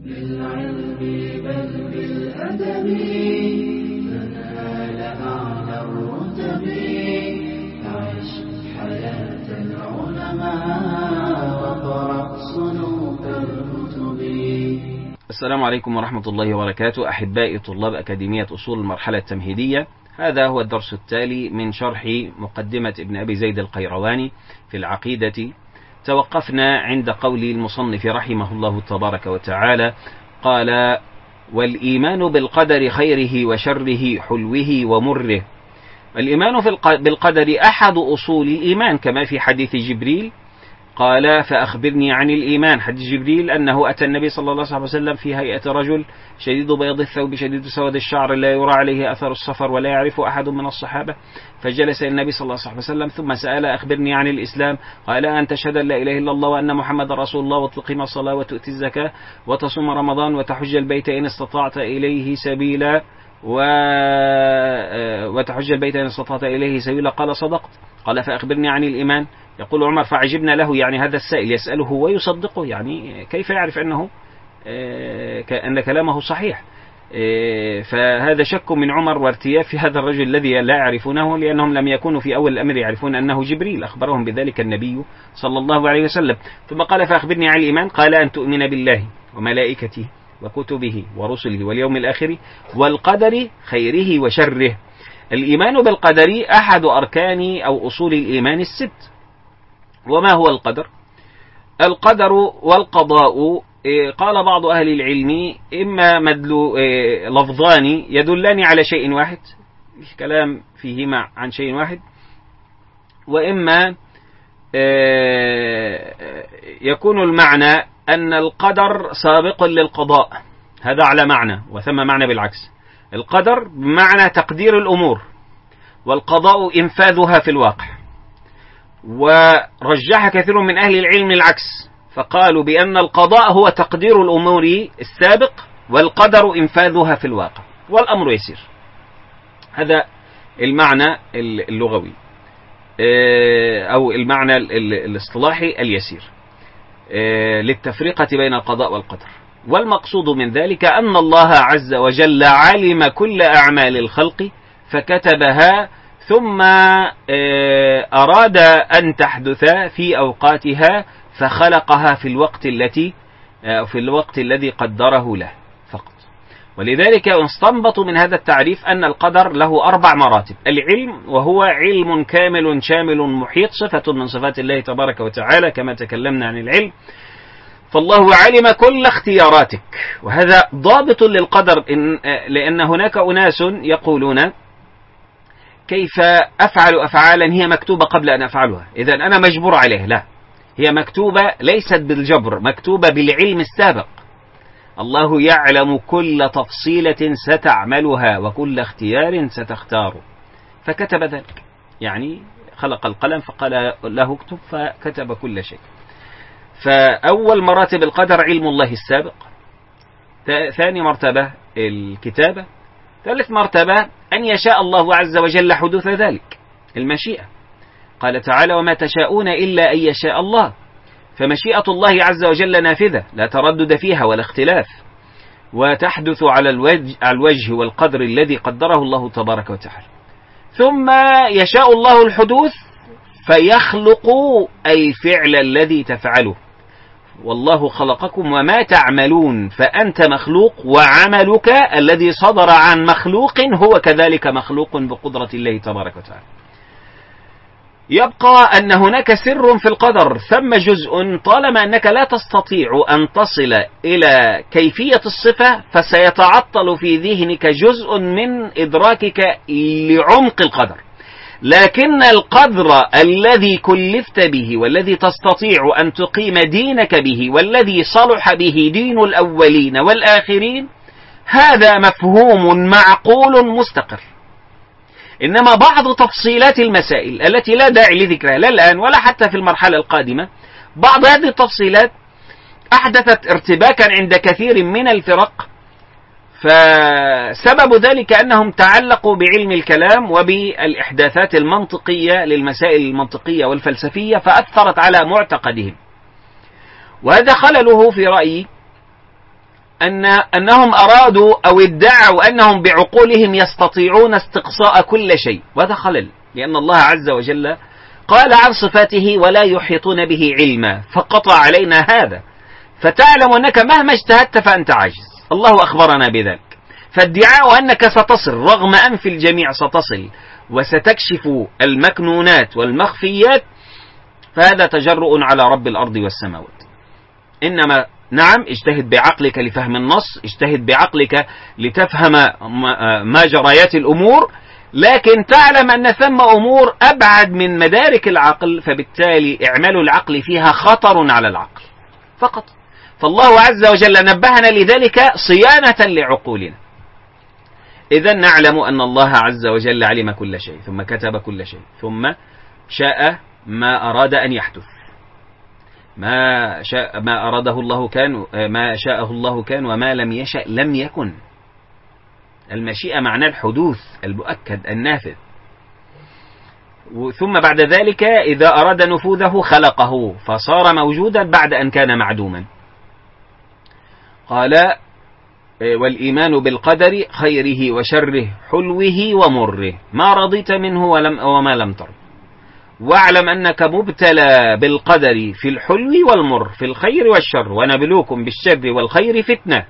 بالعلم بل بالأدب تنال أعلى الرتب. عش حياة العلماء وقرأ صنوف الكتب. السلام عليكم ورحمة الله وبركاته. أحبائي طلاب أكاديمية أصول المرحلة التمهيدية، هذا هو الدرس التالي من شرح مقدمة ابن أبي زيد القيرواني في العقيدة. توقفنا عند قول المصنف رحمه الله تبارك وتعالى، قال: والإيمان بالقدر خيره وشره حلوه ومره. الإيمان بالقدر أحد أصول الإيمان، كما في حديث جبريل قال: فأخبرني عن الإيمان. حديث جبريل أنه أتى النبي صلى الله عليه وسلم في هيئة رجل شديد بياض الثوب شديد سواد الشعر لا يرى عليه أثر السفر ولا يعرف أحد من الصحابة، فجلس النبي صلى الله عليه وسلم ثم سأل: أخبرني عن الإسلام. قال: أن تشهد لا إله إلا الله وأن محمد رسول الله وتقيم الصلاة وتؤتي الزكاة وتصوم رمضان وتحج البيت إن استطعت إليه سبيلا وتحج البيت إن استطعت إليه سبيلا. قال: صدقت. قال: فأخبرني عن الإيمان. يقول عمر: فعجبنا له، يعني هذا السائل يسأله ويصدقه، يعني كيف يعرف أن كلامه صحيح؟ فهذا شك من عمر وارتياب في هذا الرجل الذي لا يعرفونه، لأنهم لم يكونوا في أول الأمر يعرفون أنه جبريل، أخبرهم بذلك النبي صلى الله عليه وسلم. ثم قال: فأخبرني عن الإيمان. قال: أن تؤمن بالله وملائكته وكتبه ورسله واليوم الآخر والقدر خيره وشره. الإيمان بالقدر أحد أركان أو أصول الإيمان الست. وما هو القدر؟ القدر والقضاء، قال بعض أهل العلم، إما لفظان يدلان على شيء واحد، الكلام فيهما عن شيء واحد، وإما يكون المعنى أن القدر سابق للقضاء، هذا على معنى، وثم معنى بالعكس. القدر بمعنى تقدير الأمور، والقضاء إنفاذها في الواقع. ورجح كثير من أهل العلم العكس، فقالوا بأن القضاء هو تقدير الأمور السابق، والقدر إنفاذها في الواقع، والأمر يسير. هذا المعنى اللغوي أو المعنى الاصطلاحي اليسير للتفرقة بين القضاء والقدر. والمقصود من ذلك أن الله عز وجل علم كل أعمال الخلق فكتبها، ثم أراد أن تحدث في أوقاتها فخلقها في الوقت الذي قدره له فقط. ولذلك استنبط من هذا التعريف أن القدر له 4 مراتب. العلم، وهو علم كامل شامل محيط، صفة من صفات الله تبارك وتعالى كما تكلمنا عن العلم. فالله علم كل اختياراتك، وهذا ضابط للقدر، لأن هناك أناس يقولون: كيف أفعل أفعالا هي مكتوبة قبل أن أفعلها، إذن أنا مجبور عليه؟ لا، هي مكتوبة ليست بالجبر، مكتوبة بالعلم السابق. الله يعلم كل تفصيلة ستعملها وكل اختيار ستختاره، فكتب ذلك. يعني خلق القلم فقال له اكتب فكتب كل شيء. فأول مراتب القدر علم الله السابق، ثاني مرتبة الكتابة، ثالث مرتبة أن يشاء الله عز وجل حدوث ذلك، المشيئة. قال تعالى: وما تشاءون إلا أن يشاء الله. فمشيئة الله عز وجل نافذة لا تردد فيها ولا اختلاف، وتحدث على الوجه والقدر الذي قدره الله تبارك وتعالى. ثم يشاء الله الحدوث فيخلق الفعل الذي تفعله. والله خلقكم وما تعملون، فأنت مخلوق، وعملك الذي صدر عن مخلوق هو كذلك مخلوق بقدرة الله تبارك وتعالى. يبقى أن هناك سر في القدر، ثم جزء طالما أنك لا تستطيع أن تصل إلى كيفية الصفة فسيتعطل في ذهنك جزء من إدراكك لعمق القدر. لكن القدر الذي كلفت به والذي تستطيع أن تقيم دينك به والذي صلح به دين الأولين والآخرين، هذا مفهوم معقول مستقر. إنما بعض تفصيلات المسائل التي لا داعي لذكرها لا الآن ولا حتى في المرحلة القادمة، بعض هذه التفصيلات أحدثت ارتباكا عند كثير من الفرق، فسبب ذلك أنهم تعلقوا بعلم الكلام وبالإحداثات المنطقية للمسائل المنطقية والفلسفية، فأثرت على معتقدهم. وهذا خلله في رأيي أنهم أرادوا أو ادعوا أنهم بعقولهم يستطيعون استقصاء كل شيء، وهذا خلل، لأن الله عز وجل قال عن صفاته ولا يحيطون به علما، فقطع علينا هذا، فتعلم أنك مهما اجتهدت فأنت عاجز. الله أخبرنا بذلك. فادعاء أنك ستصل رغم أنف الجميع ستصل وستكشف المكنونات والمخفيات، فهذا تجرؤ على رب الأرض والسماوات. إنما نعم، اجتهد بعقلك لفهم النص، اجتهد بعقلك لتفهم ما جريات الأمور، لكن تعلم أن ثم أمور أبعد من مدارك العقل، فبالتالي إعمال العقل فيها خطر على العقل فقط. فالله عز وجل نبهنا لذلك صيانة لعقولنا. إذن نعلم أن الله عز وجل علم كل شيء، ثم كتب كل شيء، ثم شاء ما أراد أن يحدث. ما أراده الله كان، ما شاءه الله كان، وما لم يشأ لم يكن. المشيئة معنى الحدوث المؤكد النافذ. ثم بعد ذلك إذا أراد نفوذه خلقه فصار موجودا بعد أن كان معدوما. قال والإيمان بالقدر خيره وشره حلوه ومره ما رضيت منه وما لم ترض، واعلم أنك مبتلى بالقدر في الحلو والمر، في الخير والشر، ونبلوكم بالشر والخير فتنة.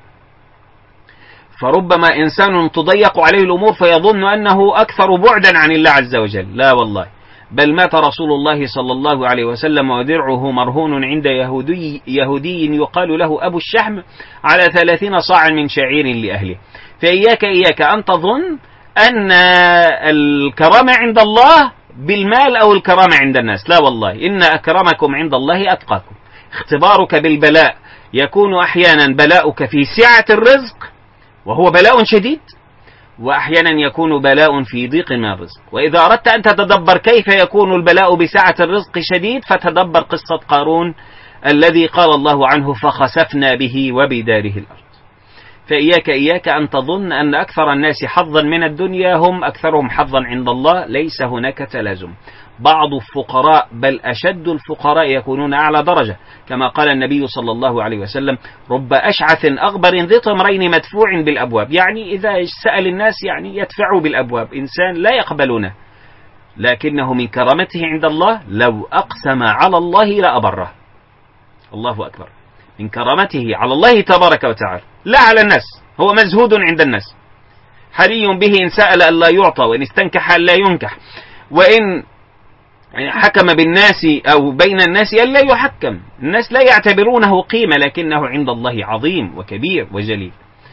فربما إنسان تضيق عليه الأمور فيظن أنه أكثر بعدا عن الله عز وجل، لا والله، بل مات رسول الله صلى الله عليه وسلم ودرعه مرهون عند يهودي يقال له أبو الشحم على 30 صاعا من شعير لأهله. فإياك أن تظن أن الكرامة عند الله بالمال أو الكرامة عند الناس، لا والله، إن أكرمكم عند الله أتقاكم. اختبارك بالبلاء يكون أحيانا بلاؤك في سعة الرزق وهو بلاء شديد، وأحيانا يكون بلاء في ضيق من الرزق. وإذا أردت أن تتدبر كيف يكون البلاء بسعة الرزق شديد، فتدبر قصة قارون الذي قال الله عنه فخسفنا به وبداره الأرض. فإياك أن تظن أن أكثر الناس حظا من الدنيا هم أكثرهم حظا عند الله، ليس هناك تلازم. بعض الفقراء بل أشد الفقراء يكونون أعلى درجة، كما قال النبي صلى الله عليه وسلم رب أشعث أغبر ذي طمرين مدفوع بالأبواب، يعني إذا سأل الناس يعني يدفع بالأبواب، إنسان لا يقبلونه، لكنه من كرامته عند الله لو أقسم على الله لأبره. الله أكبر، من كرامته على الله تبارك وتعالى لا على الناس، هو مزهود عند الناس، حري به إن سأل أن لا يعطى، وإن استنكح أن لا ينكح، وإن حكم بالناس أو بين الناس أن لا يحكم. الناس لا يعتبرونه قيمة، لكنه عند الله عظيم وكبير وجليل.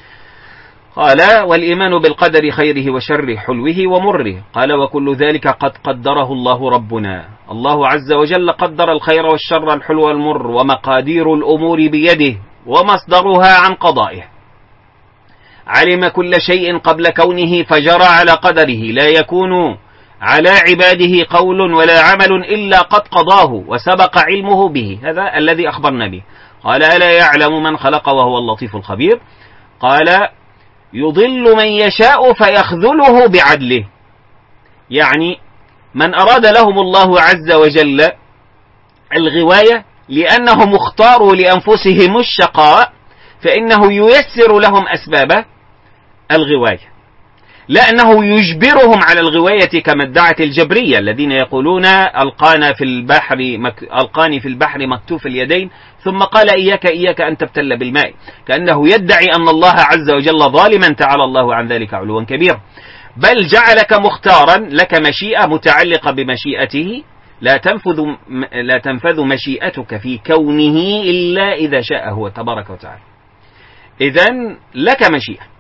قال والإيمان بالقدر خيره وشره حلوه ومره. قال وكل ذلك قد قدره الله ربنا. الله عز وجل قدر الخير والشر الحلو والمر، ومقادير الأمور بيده ومصدرها عن قضائه. علم كل شيء قبل كونه فجرى على قدره، لا يكون على عباده قول ولا عمل إلا قد قضاه وسبق علمه به. هذا الذي أخبرنا به. قال ألا يعلم من خلق وهو اللطيف الخبير. قال يضل من يشاء فيخذله بعدله، يعني من أراد لهم الله عز وجل الغواية لأنهم اختاروا لأنفسهم الشقاء، فإنه ييسر لهم أسباب الغواية، لا أنه يجبرهم على الغواية كما ادعت الجبرية الذين يقولون ألقاني في البحر مكتوف اليدين ثم قال إياك أن تبتل بالماء، كأنه يدعي أن الله عز وجل ظالما تعالى الله عن ذلك علوا كبيرا. بل جعلك مختارا، لك مشيئة متعلقة بمشيئته، لا تنفذ مشيئتك في كونه إلا إذا شاء هو تبارك وتعالى. إذن لك مشيئة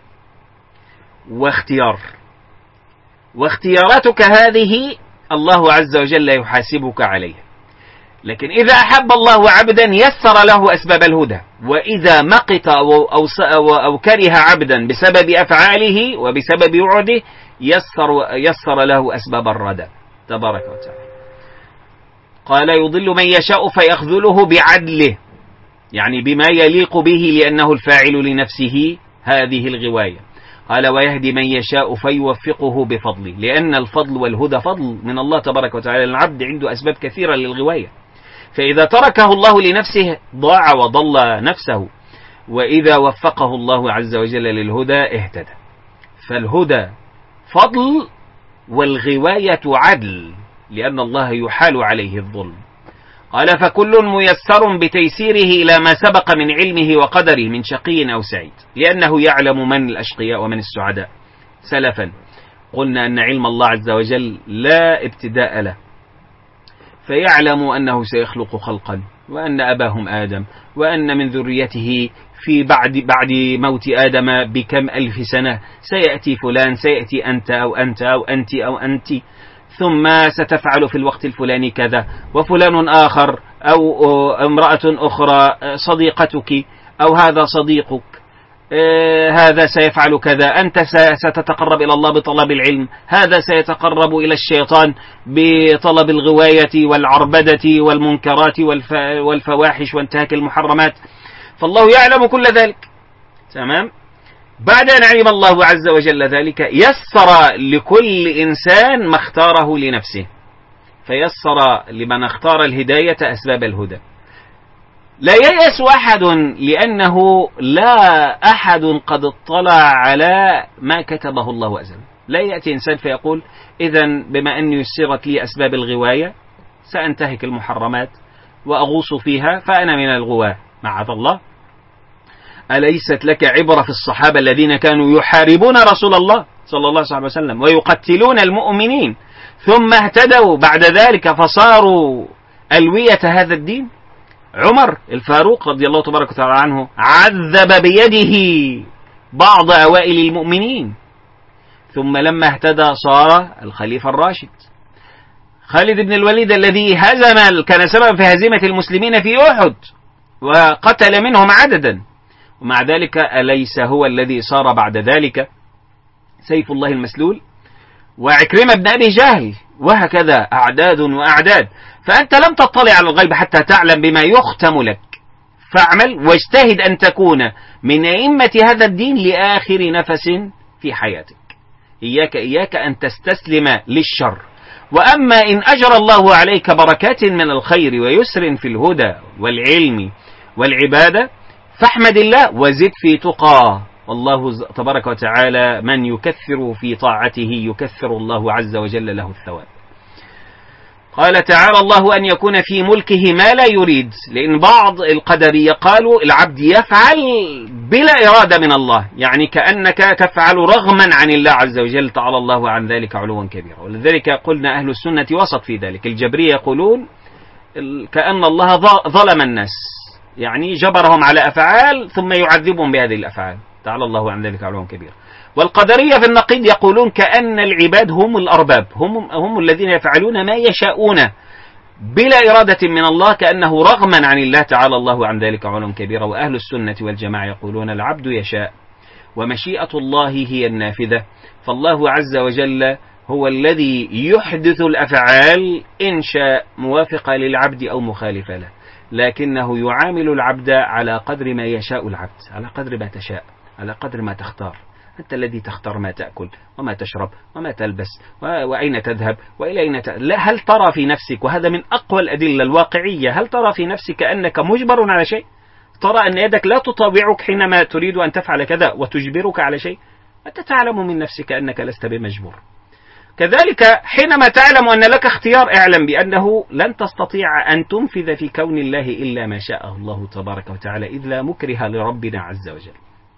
واختياراتك هذه الله عز وجل يحاسبك عليها. لكن إذا أحب الله عبدا يسر له أسباب الهدى، وإذا مقت أو كره عبدا بسبب أفعاله وبسبب وعده يسر له أسباب الردى تبارك وتعالى. قال يضل من يشاء فيخذله بعدله، يعني بما يليق به لأنه الفاعل لنفسه هذه الغواية. قال ويهدي من يشاء فيوفقه بفضله، لأن الفضل والهدى فضل من الله تبارك وتعالى. العبد عنده أسباب كثيرة للغواية، فإذا تركه الله لنفسه ضاع وضل نفسه. وإذا وفقه الله عز وجل للهدى اهتدى. فالهدى فضل والغواية عدل، لأن الله يحال عليه الظلم. قال فكل ميسر بتيسيره إلى ما سبق من علمه وقدره من شقي أو سعيد، لأنه يعلم من الأشقياء ومن السعداء. سلفا قلنا أن علم الله عز وجل لا ابتداء له، فيعلم أنه سيخلق خلقا، وأن أباهم آدم، وأن من ذريته في بعد موت آدم بكم ألف سنة سيأتي فلان، سيأتي أنت أو أنت أو أنت أو أنت، ثم ستفعل في الوقت الفلاني كذا، وفلان آخر أو امرأة أخرى صديقتك أو هذا صديقك هذا سيفعل كذا، أنت ستتقرب إلى الله بطلب العلم، هذا سيتقرب إلى الشيطان بطلب الغواية والعربدة والمنكرات والفواحش وانتهاك المحرمات. فالله يعلم كل ذلك. تمام. بعد أن علم الله عز وجل ذلك يسر لكل إنسان ما اختاره لنفسه، فيسر لمن اختار الهداية أسباب الهدى. لا ييأس أحد، لأنه لا أحد قد اطلع على ما كتبه الله أزلا. لا يأتي إنسان فيقول إذن بما أن يسرت لي أسباب الغواية سأنتهك المحرمات وأغوص فيها فأنا من الغواة، معاذ الله. أليست لك عبرة في الصحابة الذين كانوا يحاربون رسول الله صلى الله عليه وسلم ويقتلون المؤمنين، ثم اهتدوا بعد ذلك فصاروا ألوية هذا الدين؟ عمر الفاروق رضي الله تبارك وتعالى عنه عذب بيده بعض أوائل المؤمنين، ثم لما اهتدى صار الخليفة الراشد. خالد بن الوليد الذي كان سببا في هزيمة المسلمين في أحد وقتل منهم عددا، ومع ذلك أليس هو الذي صار بعد ذلك سيف الله المسلول؟ وعكرمة بن أبي جهل، وهكذا أعداد وأعداد. فأنت لم تطلع على الغيب حتى تعلم بما يختم لك، فاعمل واجتهد أن تكون من أئمة هذا الدين لآخر نفس في حياتك. إياك أن تستسلم للشر. وأما إن أجرى الله عليك بركات من الخير ويسر في الهدى والعلم والعبادة فاحمد الله وزد في تقى. والله تبارك وتعالى من يكثر في طاعته يكثر الله عز وجل له الثواب. قال تعالى الله أن يكون في ملكه ما لا يريد، لأن بعض القدرية قالوا العبد يفعل بلا إرادة من الله، يعني كأنك تفعل رغما عن الله عز وجل، تعالى الله عن ذلك علوا كبيرا. ولذلك قلنا أهل السنة وسط في ذلك. الجبرية يقولون كأن الله ظلم الناس، يعني جبرهم على أفعال ثم يعذبهم بهذه الأفعال، تعالى الله عن ذلك علوا كبيرا. والقدرية في النقيض يقولون كأن العباد هم الأرباب، هم الذين يفعلون ما يشاءون بلا إرادة من الله، كأنه رغما عن الله، تعالى الله عن ذلك علوا كبيرا. وأهل السنة والجماعة يقولون العبد يشاء ومشيئة الله هي النافذة، فالله عز وجل هو الذي يحدث الأفعال إن شاء موافقة للعبد أو مخالفة له، لكنه يعامل العبد على قدر ما يشاء العبد، على قدر ما تشاء، على قدر ما تختار. أنت الذي تختار ما تأكل وما تشرب وما تلبس وأين تذهب وإلى أين لا، هل ترى في نفسك، وهذا من أقوى الأدلة الواقعية، هل ترى في نفسك أنك مجبر على شيء؟ ترى أن يدك لا تطاوعك حينما تريد أن تفعل كذا وتجبرك على شيء؟ أنت تعلم من نفسك أنك لست بمجبور. كذلك حينما تعلم أن لك اختيار، اعلم بأنه لن تستطيع أن تنفذ في كون الله إلا ما شاء الله تبارك وتعالى، إذ لا مكره لربنا عز وجل.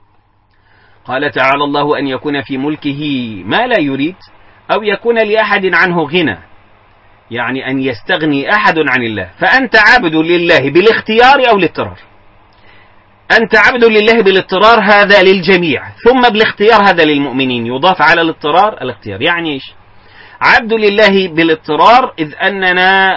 قال تعالى الله أن يكون في ملكه ما لا يريد، أو يكون لأحد عنه غنى، يعني أن يستغني أحد عن الله. فأنت عبد لله بالاختيار أو الاضطرار. أنت عبد لله بالاضطرار، هذا للجميع، ثم بالاختيار هذا للمؤمنين، يضاف على الاضطرار الاختيار. يعني إيش؟ عبد لله بالاضطرار إذ أننا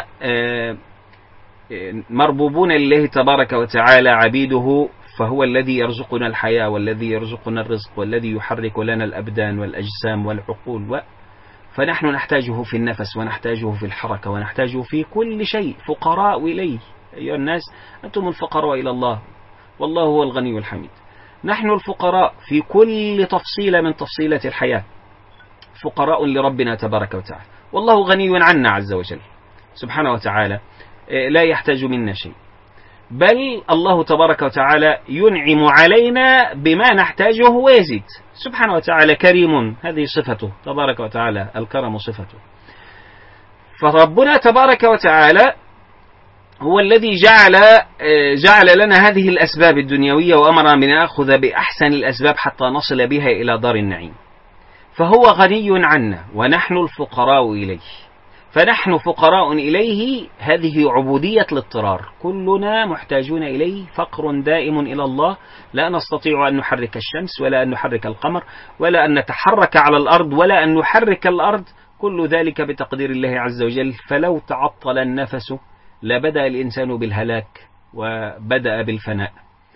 مربوبون لله تبارك وتعالى عبيده، فهو الذي يرزقنا الحياة والذي يرزقنا الرزق والذي يحرك لنا الأبدان والأجسام والعقول، فنحن نحتاجه في النفس ونحتاجه في الحركة ونحتاجه في كل شيء، فقراء إليه. أيها الناس أنتم الفقراء إلى الله والله هو الغني الحميد. نحن الفقراء في كل تفصيلة من تفصيلات الحياة، فقراء لربنا تبارك وتعالى، والله غني عنا عز وجل سبحانه وتعالى، لا يحتاج منا شيء. بل الله تبارك وتعالى ينعم علينا بما نحتاجه ويزيد. سبحانه وتعالى كريم، هذه صفته تبارك وتعالى، الكرم صفته. فربنا تبارك وتعالى هو الذي جعل لنا هذه الأسباب الدنيوية وأمرنا بأن نأخذ بأحسن الأسباب حتى نصل بها إلى دار النعيم. فهو غني عنا ونحن الفقراء إليه، فنحن فقراء إليه، هذه عبودية الاضطرار، كلنا محتاجون إليه، فقر دائم إلى الله، لا نستطيع أن نحرك الشمس ولا أن نحرك القمر ولا أن نتحرك على الأرض ولا أن نحرك الأرض، كل ذلك بتقدير الله عز وجل. فلو تعطل النفس لبدأ الإنسان بالهلاك وبدأ بالفناء.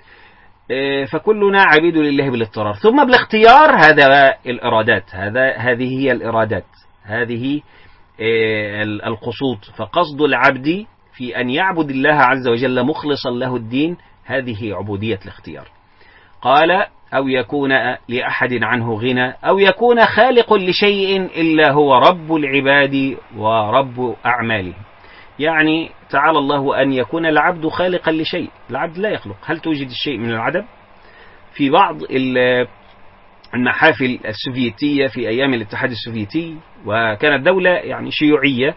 فكلنا عبيد لله بالاضطرار، ثم بالاختيار، هذا الإرادات، هذه هي الإرادات، هذه القصود. فقصد العبد في أن يعبد الله عز وجل مخلصا له الدين، هذه عبودية الاختيار. قال: أو يكون لأحد عنه غنى، أو يكون خالق لشيء إلا هو رب العباد ورب أعمالهم. يعني تعالى الله أن يكون العبد خالقا لشيء، العبد لا يخلق. هل توجد الشيء من العدم؟ في بعض المحافل السوفيتية في أيام الاتحاد السوفيتي، وكانت دولة يعني شيوعية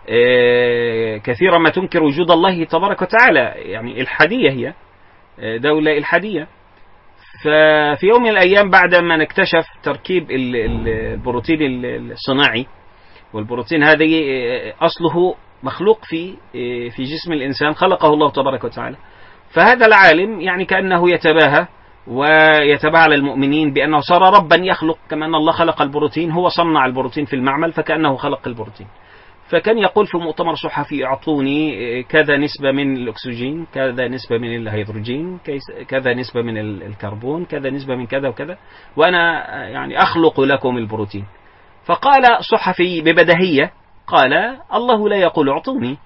كثيرا ما تنكر وجود الله تبارك وتعالى، يعني إلحادية، هي دولة إلحادية. ففي يوم من الأيام بعد ما نكتشف تركيب البروتين الصناعي، والبروتين هذه أصله مخلوق في جسم الإنسان، خلقه الله تبارك وتعالى. فهذا العالم يعني كأنه يتباهى على المؤمنين بأنه صار ربا يخلق، كما أن الله خلق البروتين، هو صنع البروتين في المعمل فكأنه خلق البروتين. فكان يقول في مؤتمر صحفي: أعطوني كذا نسبة من الأكسجين، كذا نسبة من الهيدروجين، كذا نسبة من الكربون، كذا نسبة من كذا وكذا، وأنا يعني أخلق لكم البروتين. فقال صحفي ببدهية، قال: الله لا يقول أعطوني.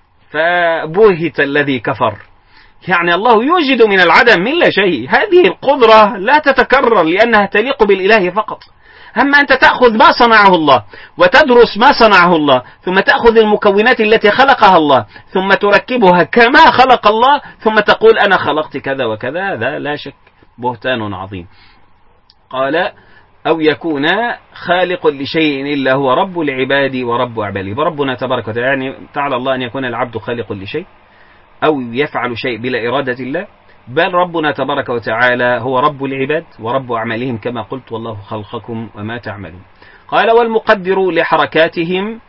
فبوهت الذي كفر، يعني الله يوجد من العدم من لا شيء، هذه القدرة لا تتكرر لأنها تليق بالإله فقط. أما أنت تأخذ ما صنعه الله وتدرس ما صنعه الله، ثم تأخذ المكونات التي خلقها الله ثم تركبها كما خلق الله، ثم تقول أنا خلقت كذا وكذا، هذا لا شك بهتان عظيم. قال: أو يكون خالق لشيء إلا هو رب العباد ورب أعماله. فربنا تبارك وتعالى يعني تعالى الله أن يكون العبد خالق لشيء أو يفعل شيء بلا إرادة الله، بل ربنا تبارك وتعالى هو رب العباد ورب أعمالهم كما قلت: والله خلقكم وما تعملون. قال: والمقدر لحركاتهم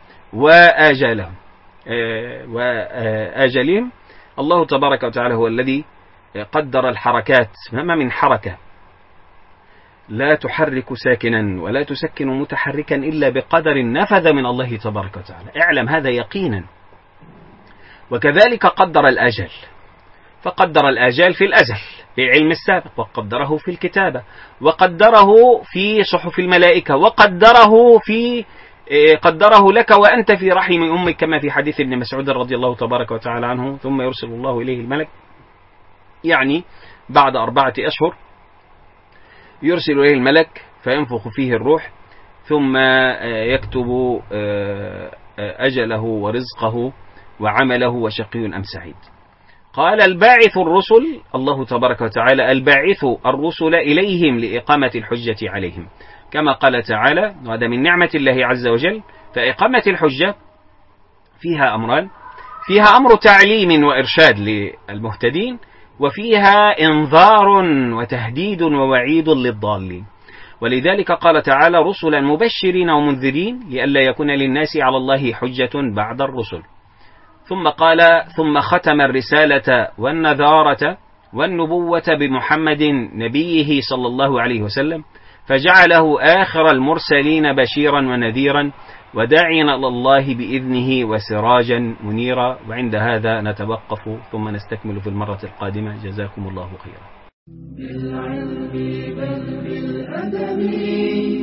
وآجالهم. الله تبارك وتعالى هو الذي قدر الحركات، ما من حركة لا تحرك ساكنا ولا تسكن متحركا إلا بقدر نفذ من الله تبارك وتعالى، اعلم هذا يقينا. وكذلك قدر الأجل، فقدر الآجال في الأزل في علم السابق، وقدره في الكتابة، وقدره في صحف الملائكة، قدره لك وأنت في رحم أمك، كما في حديث ابن مسعود رضي الله تبارك وتعالى عنه: ثم يرسل الله إليه الملك، يعني بعد 4 أشهر يرسل إليه الملك فينفخ فيه الروح، ثم يكتب أجله ورزقه وعمله وشقي أم سعيد. قال: الباعث الرسل، الله تبارك وتعالى الباعث الرسل إليهم لإقامة الحجة عليهم، كما قال تعالى: وهذا من نعمة الله عز وجل. فإقامة الحجة فيها أمران: فيها أمر تعليم وإرشاد للمهتدين، وفيها إنذار وتهديد ووعيد للضالين. ولذلك قال تعالى: رسلا مبشرين ومنذرين لئلا يكون للناس على الله حجة بعد الرسل. ثم قال: ثم ختم الرسالة والنذارة والنبوة بمحمد نبيه صلى الله عليه وسلم، فجعله آخر المرسلين بشيرا ونذيرا وداعيا إلى الله بإذنه وسراجا منيرا. وعند هذا نتوقف ثم نستكمل في المرة القادمة. جزاكم الله خيرا. بالعلم بل بالأدب